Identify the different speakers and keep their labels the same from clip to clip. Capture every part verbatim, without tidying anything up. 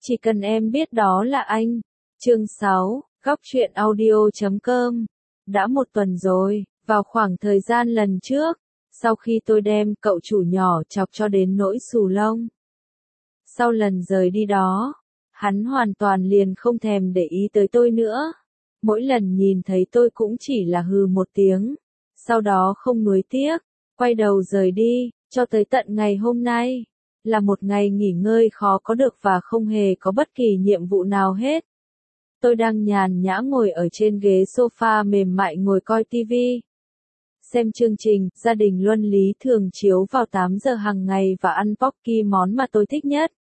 Speaker 1: Chỉ cần em biết đó là anh. Chương sáu, góc truyện audio chấm com. Đã một tuần rồi, vào khoảng thời gian lần trước, sau khi tôi đem cậu chủ nhỏ chọc cho đến nỗi xù lông. Sau lần rời đi đó, hắn hoàn toàn liền không thèm để ý tới tôi nữa. Mỗi lần nhìn thấy tôi cũng chỉ là hừ một tiếng, sau đó không nuối tiếc, quay đầu rời đi, cho tới tận ngày hôm nay. Là một ngày nghỉ ngơi khó có được và không hề có bất kỳ nhiệm vụ nào hết. Tôi đang nhàn nhã ngồi ở trên ghế sofa mềm mại ngồi coi tivi. Xem chương trình, gia đình luân lý thường chiếu vào tám giờ hàng ngày và ăn Pocky, món mà tôi thích nhất.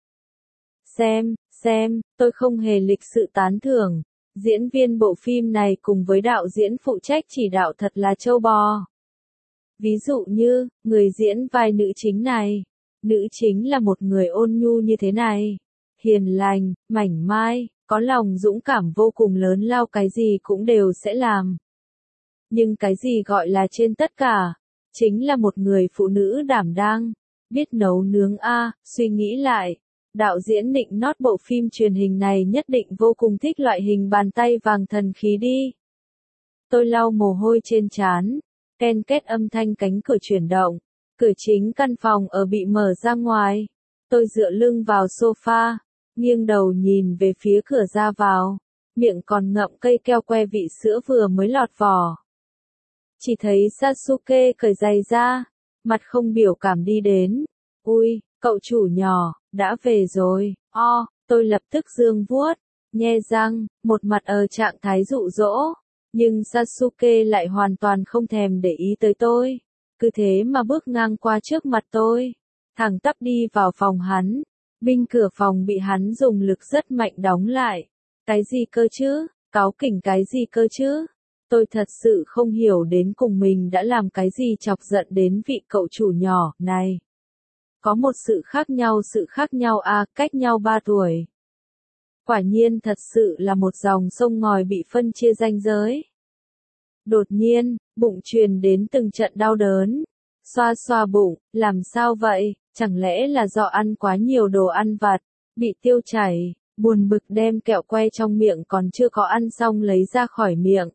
Speaker 1: Xem, xem, tôi không hề lịch sự tán thưởng. Diễn viên bộ phim này cùng với đạo diễn phụ trách chỉ đạo thật là trâu bò. Ví dụ như, người diễn vai nữ chính này. Nữ chính là một người ôn nhu như thế này. Hiền lành, mảnh mai, có lòng dũng cảm vô cùng lớn lao, cái gì cũng đều sẽ làm. Nhưng cái gì gọi là trên tất cả, chính là một người phụ nữ đảm đang, biết nấu nướng a. Suy nghĩ lại, đạo diễn định nót bộ phim truyền hình này nhất định vô cùng thích loại hình bàn tay vàng thần khí đi. Tôi lau mồ hôi trên trán, ken két âm thanh cánh cửa chuyển động, cửa chính căn phòng ở bị mở ra ngoài. Tôi dựa lưng vào sofa, nghiêng đầu nhìn về phía cửa ra vào, miệng còn ngậm cây keo que vị sữa vừa mới lọt vỏ. Chỉ thấy Sasuke cởi giày ra, mặt không biểu cảm đi đến. Ui, cậu chủ nhỏ, đã về rồi, o, tôi lập tức giương vuốt, nhe răng, một mặt ở trạng thái dụ dỗ. Nhưng Sasuke lại hoàn toàn không thèm để ý tới tôi, cứ thế mà bước ngang qua trước mặt tôi, thẳng tắp đi vào phòng hắn. Binh cửa phòng bị hắn dùng lực rất mạnh đóng lại. Cái gì cơ chứ? Cáu kỉnh cái gì cơ chứ? Tôi thật sự không hiểu đến cùng mình đã làm cái gì chọc giận đến vị cậu chủ nhỏ này. Có một sự khác nhau, sự khác nhau à, cách nhau ba tuổi. Quả nhiên thật sự là một dòng sông ngòi bị phân chia ranh giới. Đột nhiên, bụng truyền đến từng trận đau đớn. Xoa xoa bụng, làm sao vậy? Chẳng lẽ là do ăn quá nhiều đồ ăn vặt, bị tiêu chảy, buồn bực đem kẹo que trong miệng còn chưa có ăn xong lấy ra khỏi miệng.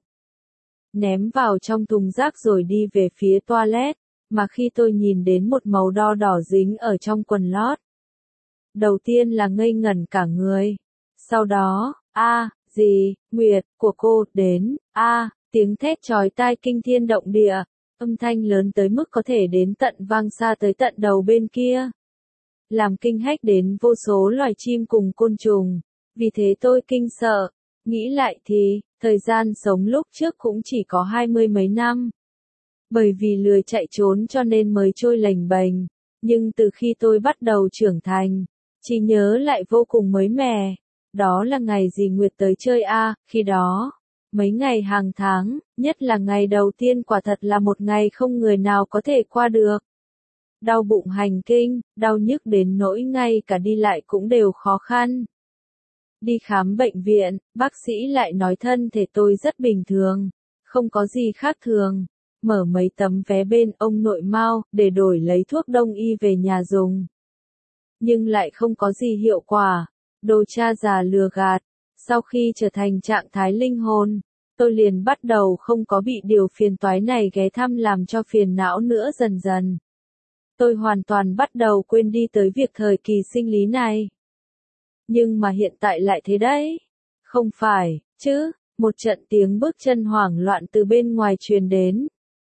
Speaker 1: Ném vào trong thùng rác rồi đi về phía toilet, mà khi tôi nhìn đến một màu đo đỏ dính ở trong quần lót. Đầu tiên là ngây ngẩn cả người. Sau đó, a, gì, Nguyệt, của cô, đến, a, tiếng thét chói tai kinh thiên động địa. Âm thanh lớn tới mức có thể đến tận vang xa tới tận đầu bên kia. Làm kinh hách đến vô số loài chim cùng côn trùng. Vì thế tôi kinh sợ. Nghĩ lại thì, thời gian sống lúc trước cũng chỉ có hai mươi mấy năm. Bởi vì lười chạy trốn cho nên mới trôi lềnh bềnh. Nhưng từ khi tôi bắt đầu trưởng thành, chỉ nhớ lại vô cùng mới mẻ. Đó là ngày gì Nguyệt tới chơi a, khi đó. Mấy ngày hàng tháng, nhất là ngày đầu tiên quả thật là một ngày không người nào có thể qua được. Đau bụng hành kinh, đau nhức đến nỗi ngay cả đi lại cũng đều khó khăn. Đi khám bệnh viện, bác sĩ lại nói thân thể tôi rất bình thường, không có gì khác thường. Mở mấy tấm vé bên ông nội Mao để đổi lấy thuốc đông y về nhà dùng. Nhưng lại không có gì hiệu quả. Đồ cha già lừa gạt. Sau khi trở thành trạng thái linh hồn, tôi liền bắt đầu không có bị điều phiền toái này ghé thăm làm cho phiền não nữa. Dần dần, tôi hoàn toàn bắt đầu quên đi tới việc thời kỳ sinh lý này. Nhưng mà hiện tại lại thế đấy. Không phải, chứ, một trận tiếng bước chân hoảng loạn từ bên ngoài truyền đến.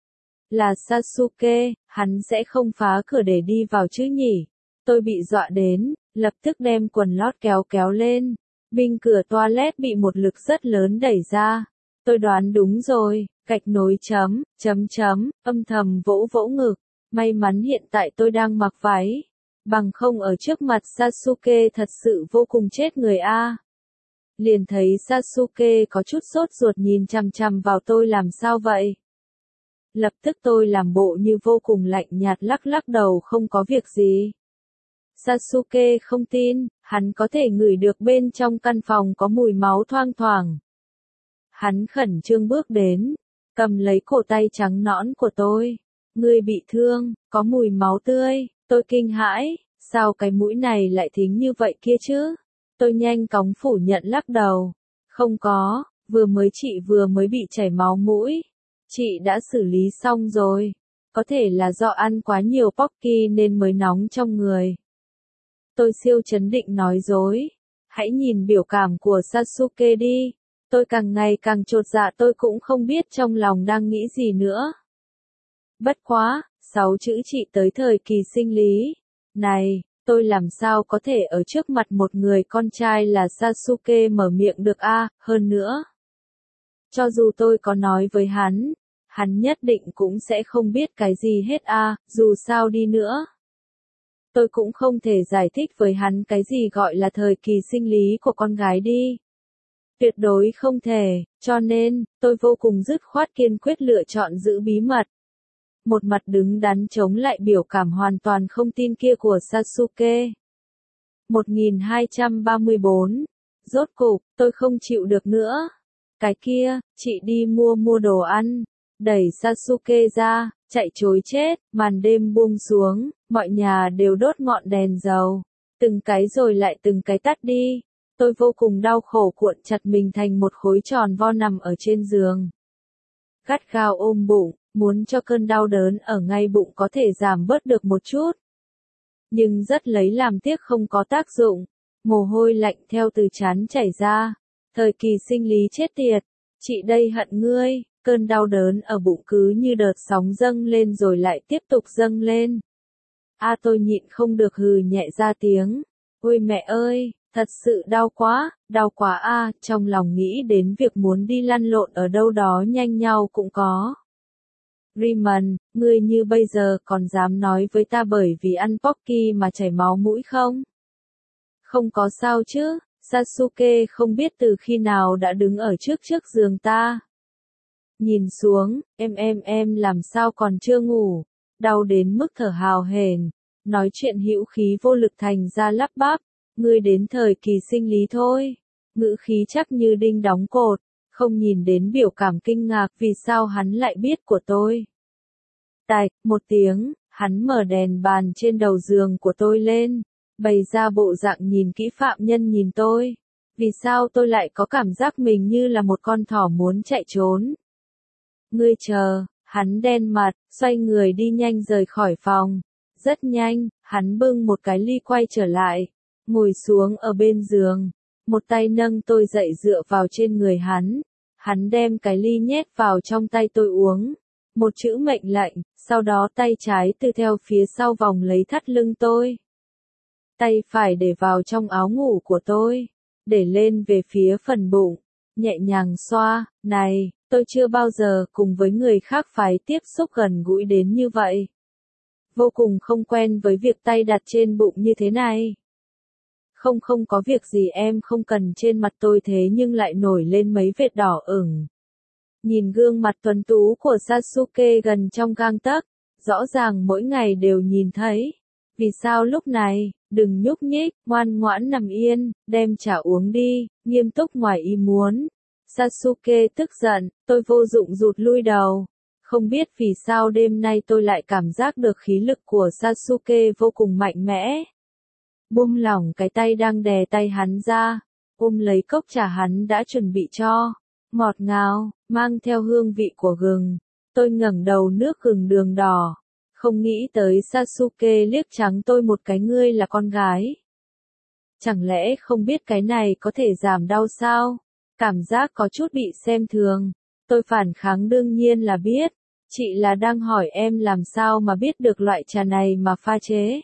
Speaker 1: Là Sasuke, hắn sẽ không phá cửa để đi vào chứ nhỉ? Tôi bị dọa đến, lập tức đem quần lót kéo kéo lên. Binh cửa toilet bị một lực rất lớn đẩy ra. Tôi đoán đúng rồi, gạch nối chấm, chấm chấm, âm thầm vỗ vỗ ngực. May mắn hiện tại tôi đang mặc váy. Bằng không ở trước mặt Sasuke thật sự vô cùng chết người a. Liền thấy Sasuke có chút sốt ruột nhìn chằm chằm vào tôi. Làm sao vậy? Lập tức tôi làm bộ như vô cùng lạnh nhạt lắc lắc đầu không có việc gì. Sasuke không tin, hắn có thể ngửi được bên trong căn phòng có mùi máu thoang thoảng. Hắn khẩn trương bước đến, cầm lấy cổ tay trắng nõn của tôi. Ngươi bị thương, có mùi máu tươi. Tôi kinh hãi, sao cái mũi này lại thính như vậy kia chứ? Tôi nhanh chóng phủ nhận lắc đầu. Không có, vừa mới chị vừa mới bị chảy máu mũi. Chị đã xử lý xong rồi. Có thể là do ăn quá nhiều Pocky nên mới nóng trong người. Tôi siêu trấn định nói dối. Hãy nhìn biểu cảm của Sasuke đi. Tôi càng ngày càng chột dạ, tôi cũng không biết trong lòng đang nghĩ gì nữa. Bất quá, sáu chữ chị tới thời kỳ sinh lý. Này, tôi làm sao có thể ở trước mặt một người con trai là Sasuke mở miệng được a, hơn nữa. Cho dù tôi có nói với hắn, hắn nhất định cũng sẽ không biết cái gì hết a, dù sao đi nữa. Tôi cũng không thể giải thích với hắn cái gì gọi là thời kỳ sinh lý của con gái đi. Tuyệt đối không thể, cho nên, tôi vô cùng dứt khoát kiên quyết lựa chọn giữ bí mật. Một mặt đứng đắn chống lại biểu cảm hoàn toàn không tin kia của Sasuke. một nghìn hai trăm ba mươi bốn. Rốt cục, tôi không chịu được nữa. Cái kia, chị đi mua mua đồ ăn. Đẩy Sasuke ra, chạy trối chết, màn đêm buông xuống, mọi nhà đều đốt ngọn đèn dầu. Từng cái rồi lại từng cái tắt đi. Tôi vô cùng đau khổ cuộn chặt mình thành một khối tròn vo nằm ở trên giường. Gắt gao ôm bụng, muốn cho cơn đau đớn ở ngay bụng có thể giảm bớt được một chút. Nhưng rất lấy làm tiếc không có tác dụng. Mồ hôi lạnh theo từ trán chảy ra. Thời kỳ sinh lý chết tiệt. Chị đây hận ngươi. Cơn đau đớn ở bụng cứ như đợt sóng dâng lên rồi lại tiếp tục dâng lên. A tôi nhịn không được hừ nhẹ ra tiếng. Ôi mẹ ơi, thật sự đau quá, đau quá a, trong lòng nghĩ đến việc muốn đi lăn lộn ở đâu đó nhanh nhau cũng có. Raymond, ngươi như bây giờ còn dám nói với ta bởi vì ăn Pocky mà chảy máu mũi không? Không có sao chứ, Sasuke không biết từ khi nào đã đứng ở trước trước giường ta. Nhìn xuống, em em em làm sao còn chưa ngủ, đau đến mức thở hào hển, nói chuyện hữu khí vô lực thành ra lắp bắp, ngươi đến thời kỳ sinh lý thôi, ngữ khí chắc như đinh đóng cột, không nhìn đến biểu cảm kinh ngạc vì sao hắn lại biết của tôi. Tạch, một tiếng, hắn mở đèn bàn trên đầu giường của tôi lên, bày ra bộ dạng nhìn kỹ phạm nhân nhìn tôi, vì sao tôi lại có cảm giác mình như là một con thỏ muốn chạy trốn. Ngươi chờ, hắn đen mặt, xoay người đi nhanh rời khỏi phòng. Rất nhanh, hắn bưng một cái ly quay trở lại, ngồi xuống ở bên giường, một tay nâng tôi dậy dựa vào trên người hắn. Hắn đem cái ly nhét vào trong tay tôi uống. Một chữ mệnh lệnh, sau đó tay trái từ theo phía sau vòng lấy thắt lưng tôi. Tay phải để vào trong áo ngủ của tôi, để lên về phía phần bụng, nhẹ nhàng xoa, này. Tôi chưa bao giờ cùng với người khác phải tiếp xúc gần gũi đến như vậy. Vô cùng không quen với việc tay đặt trên bụng như thế này. Không không có việc gì em không cần trên mặt tôi thế nhưng lại nổi lên mấy vệt đỏ ửng. Nhìn gương mặt tuấn tú của Sasuke gần trong gang tấc, rõ ràng mỗi ngày đều nhìn thấy. Vì sao lúc này, đừng nhúc nhích, ngoan ngoãn nằm yên, đem trà uống đi, nghiêm túc ngoài ý muốn. Sasuke tức giận, tôi vô dụng rụt lui đầu. Không biết vì sao đêm nay tôi lại cảm giác được khí lực của Sasuke vô cùng mạnh mẽ. Buông lỏng cái tay đang đè tay hắn ra, ôm lấy cốc trà hắn đã chuẩn bị cho. Ngọt ngào, mang theo hương vị của gừng. Tôi ngẩng đầu nước gừng đường đỏ. Không nghĩ tới Sasuke liếc trắng tôi một cái, ngươi là con gái. Chẳng lẽ không biết cái này có thể giảm đau sao? Cảm giác có chút bị xem thường. Tôi phản kháng đương nhiên là biết. Chị là đang hỏi em làm sao mà biết được loại trà này mà pha chế.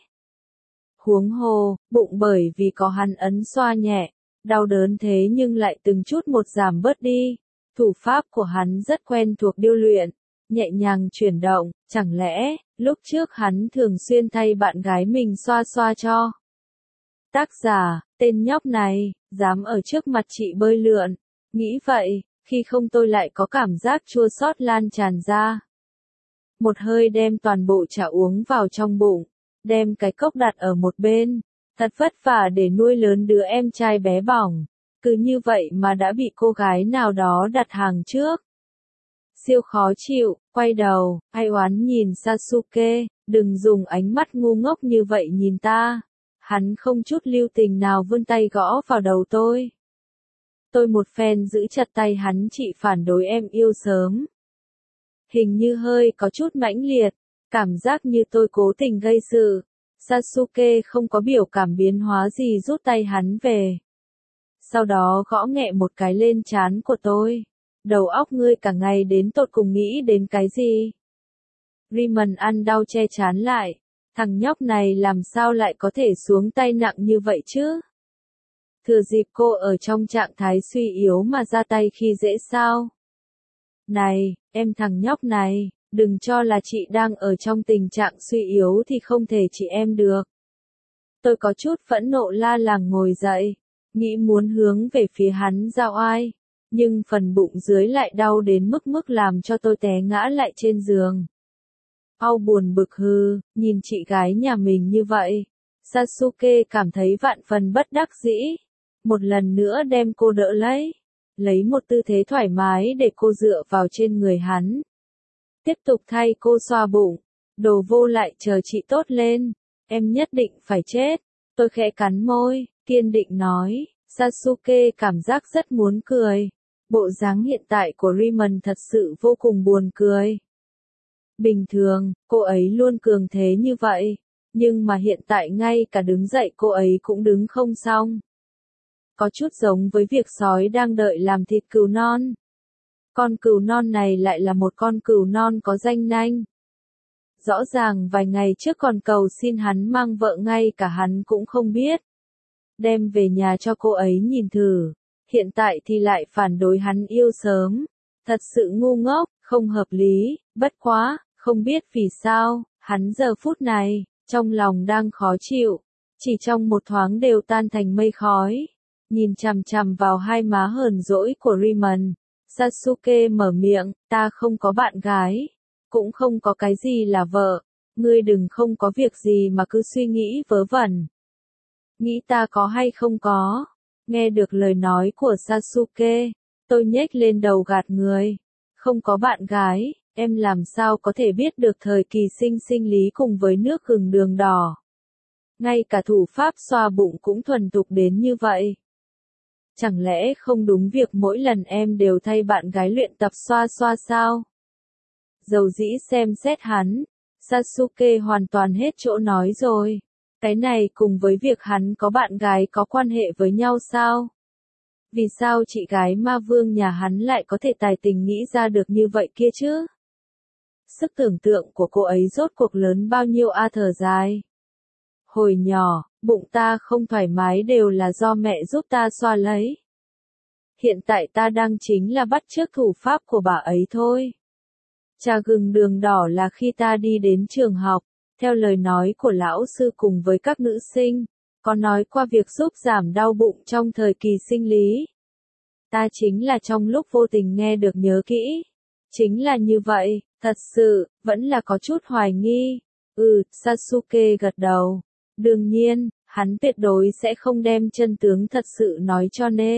Speaker 1: Huống hồ, bụng bởi vì có hắn ấn xoa nhẹ, đau đớn thế nhưng lại từng chút một giảm bớt đi. Thủ pháp của hắn rất quen thuộc điêu luyện, nhẹ nhàng chuyển động, chẳng lẽ, lúc trước hắn thường xuyên thay bạn gái mình xoa xoa cho. Tác giả, tên nhóc này, dám ở trước mặt chị bơi lượn. Nghĩ vậy, khi không tôi lại có cảm giác chua xót lan tràn ra. Một hơi đem toàn bộ trà uống vào trong bụng, đem cái cốc đặt ở một bên. Thật vất vả để nuôi lớn đứa em trai bé bỏng. Cứ như vậy mà đã bị cô gái nào đó đặt hàng trước. Siêu khó chịu, quay đầu, ai oán nhìn Sasuke, đừng dùng ánh mắt ngu ngốc như vậy nhìn ta. Hắn không chút lưu tình nào vươn tay gõ vào đầu tôi. Tôi một phen giữ chặt tay hắn, chị phản đối em yêu sớm. Hình như hơi có chút mãnh liệt, cảm giác như tôi cố tình gây sự. Sasuke không có biểu cảm biến hóa gì, rút tay hắn về. Sau đó gõ nhẹ một cái lên trán của tôi. Đầu óc ngươi cả ngày đến tột cùng nghĩ đến cái gì? Raymond ăn đau che trán lại. Thằng nhóc này làm sao lại có thể xuống tay nặng như vậy chứ? Thừa dịp cô ở trong trạng thái suy yếu mà ra tay khi dễ sao? Này, em thằng nhóc này, đừng cho là chị đang ở trong tình trạng suy yếu thì không thể chị em được. Tôi có chút phẫn nộ la làng ngồi dậy, nghĩ muốn hướng về phía hắn ra oai, nhưng phần bụng dưới lại đau đến mức mức làm cho tôi té ngã lại trên giường. Au buồn bực hư, nhìn chị gái nhà mình như vậy, Sasuke cảm thấy vạn phần bất đắc dĩ. Một lần nữa đem cô đỡ lấy, lấy một tư thế thoải mái để cô dựa vào trên người hắn. Tiếp tục thay cô xoa bụng, đồ vô lại chờ chị tốt lên, em nhất định phải chết. Tôi khẽ cắn môi, kiên định nói, Sasuke cảm giác rất muốn cười. Bộ dáng hiện tại của Raymond thật sự vô cùng buồn cười. Bình thường, cô ấy luôn cường thế như vậy, nhưng mà hiện tại ngay cả đứng dậy cô ấy cũng đứng không xong. Có chút giống với việc sói đang đợi làm thịt cừu non. Con cừu non này lại là một con cừu non có danh nanh. Rõ ràng vài ngày trước còn cầu xin hắn mang vợ, ngay cả hắn cũng không biết. Đem về nhà cho cô ấy nhìn thử, hiện tại thì lại phản đối hắn yêu sớm. Thật sự ngu ngốc, không hợp lý, bất quá, không biết vì sao, hắn giờ phút này, trong lòng đang khó chịu, chỉ trong một thoáng đều tan thành mây khói. Nhìn chằm chằm vào hai má hờn dỗi của Raymond, Sasuke mở miệng, ta không có bạn gái, cũng không có cái gì là vợ, ngươi đừng không có việc gì mà cứ suy nghĩ vớ vẩn. Nghĩ ta có hay không có? Nghe được lời nói của Sasuke, tôi nhếch lên đầu gạt người. Không có bạn gái, em làm sao có thể biết được thời kỳ sinh sinh lý cùng với nước gừng đường đỏ. Ngay cả thủ pháp xoa bụng cũng thuần thục đến như vậy. Chẳng lẽ không đúng việc mỗi lần em đều thay bạn gái luyện tập xoa xoa sao? Dầu dĩ xem xét hắn, Sasuke hoàn toàn hết chỗ nói rồi. Cái này cùng với việc hắn có bạn gái có quan hệ với nhau sao? Vì sao chị gái ma vương nhà hắn lại có thể tài tình nghĩ ra được như vậy kia chứ? Sức tưởng tượng của cô ấy rốt cuộc lớn bao nhiêu a thở dài. Hồi nhỏ, bụng ta không thoải mái đều là do mẹ giúp ta xoa lấy. Hiện tại ta đang chính là bắt chước thủ pháp của bà ấy thôi. Trà gừng đường đỏ là khi ta đi đến trường học, theo lời nói của lão sư cùng với các nữ sinh, có nói qua việc giúp giảm đau bụng trong thời kỳ sinh lý. Ta chính là trong lúc vô tình nghe được nhớ kỹ. Chính là như vậy, thật sự, vẫn là có chút hoài nghi. Ừ, Sasuke gật đầu. Đương nhiên, hắn tuyệt đối sẽ không đem chân tướng thật sự nói cho Nê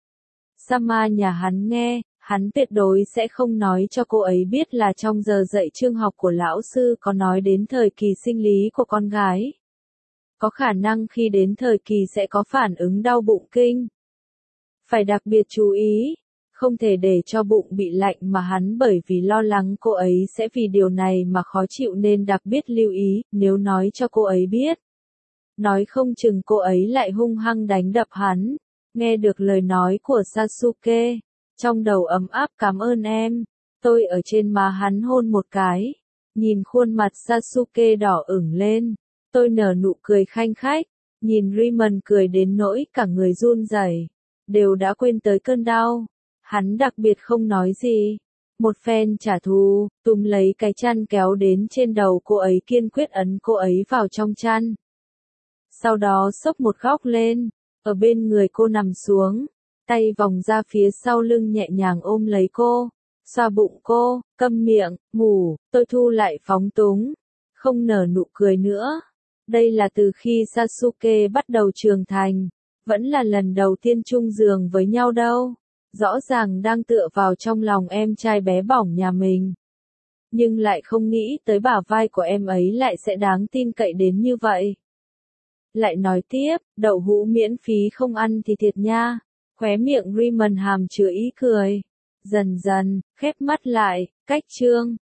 Speaker 1: Sama nhà hắn nghe, hắn tuyệt đối sẽ không nói cho cô ấy biết là trong giờ dạy chương học của lão sư có nói đến thời kỳ sinh lý của con gái. Có khả năng khi đến thời kỳ sẽ có phản ứng đau bụng kinh. Phải đặc biệt chú ý, không thể để cho bụng bị lạnh mà hắn bởi vì lo lắng cô ấy sẽ vì điều này mà khó chịu nên đặc biệt lưu ý, nếu nói cho cô ấy biết. Nói không chừng cô ấy lại hung hăng đánh đập hắn. Nghe được lời nói của Sasuke, trong đầu ấm áp cảm ơn em. Tôi ở trên má hắn hôn một cái. Nhìn khuôn mặt Sasuke đỏ ửng lên. Tôi nở nụ cười khanh khách. Nhìn Raymond cười đến nỗi cả người run rẩy, đều đã quên tới cơn đau. Hắn đặc biệt không nói gì. Một phen trả thù, túm lấy cái chăn kéo đến trên đầu cô ấy, kiên quyết ấn cô ấy vào trong chăn. Sau đó xốc một góc lên, ở bên người cô nằm xuống, tay vòng ra phía sau lưng nhẹ nhàng ôm lấy cô, xoa bụng cô, câm miệng, ngủ. Tôi thu lại phóng túng, không nở nụ cười nữa. Đây là từ khi Sasuke bắt đầu trưởng thành, vẫn là lần đầu tiên chung giường với nhau đâu. Rõ ràng đang tựa vào trong lòng em trai bé bỏng nhà mình, nhưng lại không nghĩ tới bả vai của em ấy lại sẽ đáng tin cậy đến như vậy. Lại nói tiếp, đậu hũ miễn phí không ăn thì thiệt nha. Khóe miệng Raymond hàm chứa ý cười. Dần dần, khép mắt lại, cách chương.